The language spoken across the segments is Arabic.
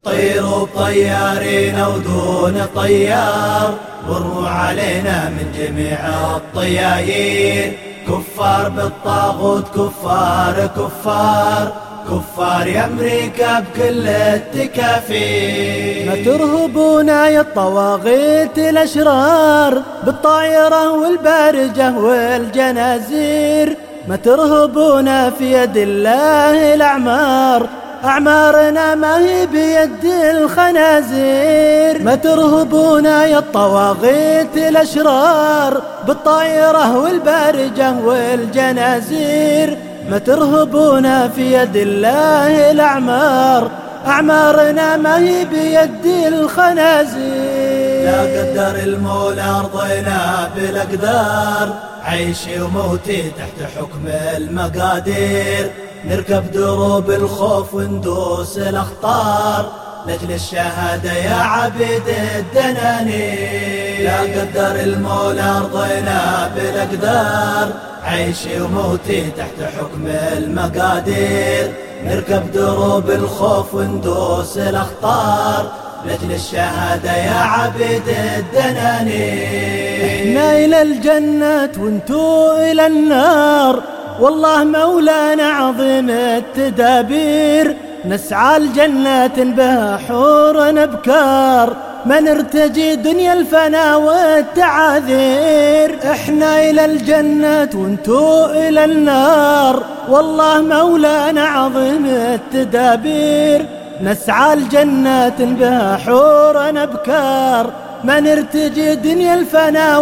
طيروا طيارين ودون طيار، ورموا علينا من جميع الطيايين. كفار بالطاغوت، كفار كفار كفار يا أمريكا بكل التكافير. ما ترهبونا يا الطواغيت الأشرار بالطائرة والبارجة والجنازير. ما ترهبونا في يد الله الأعمار، أعمارنا ما هي بيد الخنازير. ما ترهبونا يا الطواغيت الأشرار بالطائرة والبارجة والجنازير. ما ترهبونا في يد الله الأعمار، أعمارنا ما هي بيد الخنازير. لا قدر المولى أرضنا بالأقدار، عيشي وموتي تحت حكم المقادير. نركب دروب الخوف وندوس الأخطار، لأجل الشهادة يا عبيد الدنانير. لا قدر المولى أرضنا بالأقدار، عيشي وموتي تحت حكم المقادير. نركب دروب الخوف وندوس الأخطار، لأجل الشهادة يا عبيد الدنانير. احنا إلى الجنة وانتو إلى النار، والله مولانا عظيم التدابير. نسعى الجنة بها حور أبكار، ما نرتجي دنيا الفنا والتعاذير. احنا إلى الجنة وانتو إلى النار، والله مولانا عظيم التدابير. نسعى الجنة بها حور أبكار، ما نرتجي دنيا الفنا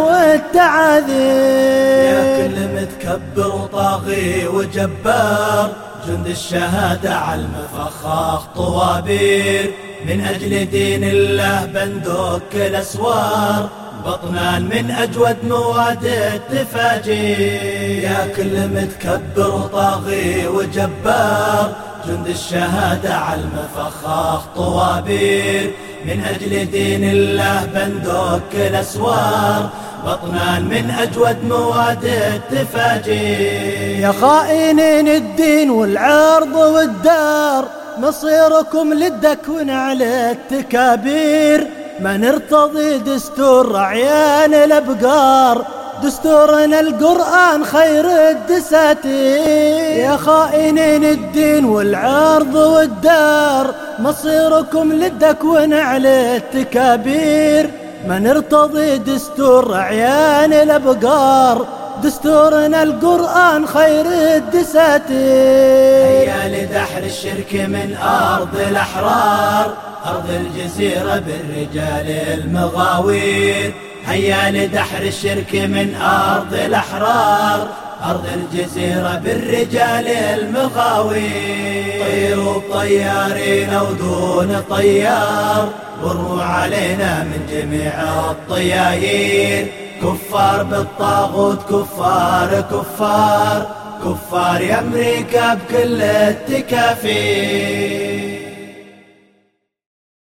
والتعاذير. يا كل متكبر وطاغي وجبار، جند الشهادة على المفخاخ طوابير. من أجل دين الله بندك الأسوار، بطنان من أجود مواد التفاجير. يا كل متكبر وطاغي وجبار، جند الشهادة على المفخاخ طوابير. من أجل دين الله بندك الأسوار، بطنان من أجود مواد التفاجير. يا خائنين الدين والعرض والدار، مصيركم للدكون على التكابير. ما نرتضي دستور رعيان الأبقار، دستورنا القرآن خير الدساتير. يا خائنين الدين والعرض والدار، مصيركم للدكون على التكابير. ما نرتضي دستور رعيان الأبقار، دستورنا القرآن خير الدساتير. هيا لدحر الشرك من أرض الأحرار، أرض الجزيرة بالرجال المغاوير. هيا لدحر الشرك من أرض الأحرار، أرض الجزيرة بالرجال المغاوير. طيروا طيارين ودون طيار، ورموا علينا من جميع الطيايين. كفار بالطاغوت، كفار كفار كفار يا أمريكا بكل التكافير.